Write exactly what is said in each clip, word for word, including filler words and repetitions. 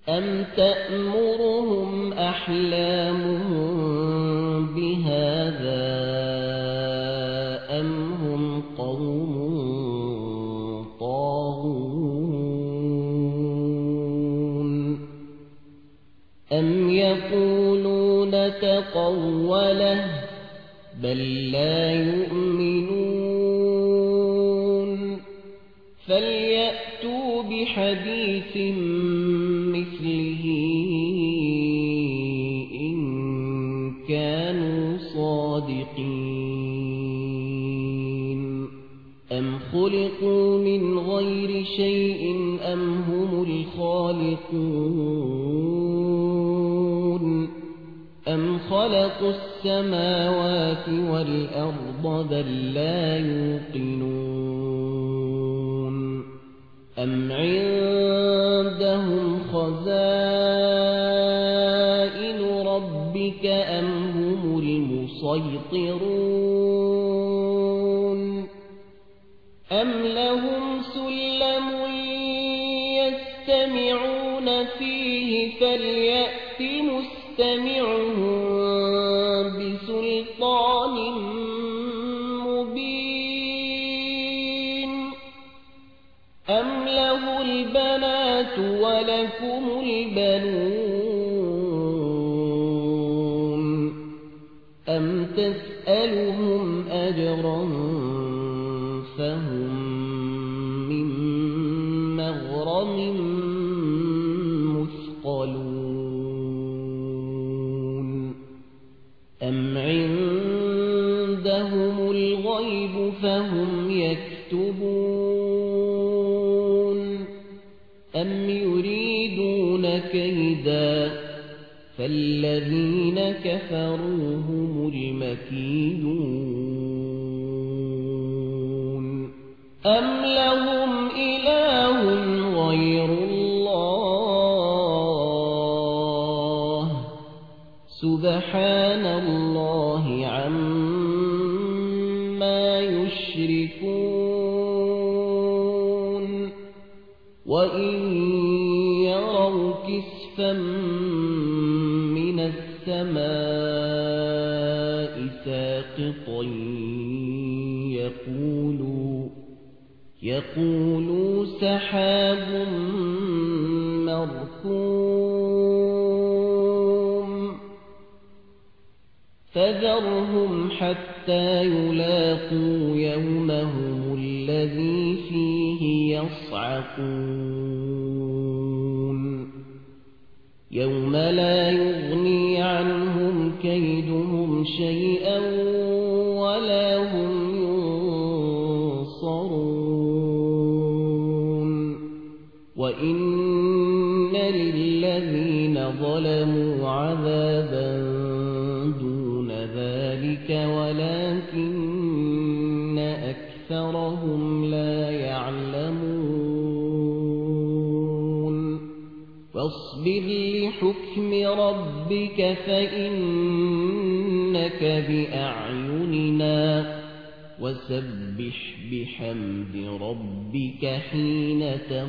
أَمْ تَأْمُرُهُمْ أَحْلَامُهُم بِهَذَا أَمْ هُمْ قَوْمٌ طَاغُونَ أَمْ يَقُولُونَ تَقَوَّلَهُ بَل لَّا يُؤْمِنُونَ فَلْيَأْتُوا بِحَدِيثٍ مِّثْلِهِ إِن كَانُوا صَادِقِينَ أَمْ خُلِقُوا مِنْ غَيْرِ شَيْءٍ أَمْ هُمُ الْخَالِقُونَ أَمْ خَلَقُوا السَّمَاوَاتِ وَالْأَرْضَ بَل لَّا يُوقِنُونَ أَمْ عِندَهُمْ خَزَائِنُ رَبِّكَ أَمْ هُمُ الْمُصَيْطِرُونَ أَمْ لَهُمْ سُلَّمٌ يَسْتَمِعُونَ فِيهِ فَلْيَأْتِ مُسْتَمِعُهُم بِسُلْطَانٍ مُّبِينٍ أَمْ لَهُ الْبَنَاتُ وَلَكُمُ الْبَنُونَ أَمْ تَسْأَلُهُمْ أَجْرًا فَهُمْ مِنْ مَغْرَمٍ مُثْقَلُونَ أَمْ عِندَهُمُ الْغَيْبُ فَهُمْ يَكْتُبُونَ أَمْ يُرِيدُونَ كَيْدًا فَالَّذِينَ كَفَرُوا هُمُ الْمَكِيدُونَ أَمْ لَهُمْ إِلَٰهٌ غَيْرُ اللَّهِ سُبْحَانَ اللَّهِ عَمَّا يُشْرِكُونَ وَإِن يَرَوْا كِسْفًا مِّنَ السَّمَاءِ سَاقِطًا يَقُولُوا يَقُولُوا سَحَابٌ مَّرْكُومٌ فَذَرْهُمْ حَتَّىٰ يُلَاقُوا يَوْمَهُمُ الَّذِي فِيهِ يَصْعَقُونَ يَوْمَ لَا يُغْنِي عَنْهُمْ كَيْدُهُمْ شَيْئًا وَلَا هُمْ يُنصَرُونَ وَإِنَّ لِلَّذِينَ ظَلَمُوا عَذَابًا دُونَ ذَلِكَ وَلَكِنَّ أَكْثَرَهُمْ لَا يَعْلَمُونَ فاصبر لحكم ربك فإنك بأعيننا وسبح بحمد ربك حين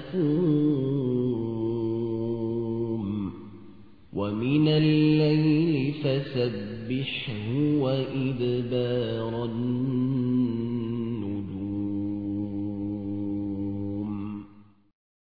تقوم ومن الليل فسبحه وإدبار النجم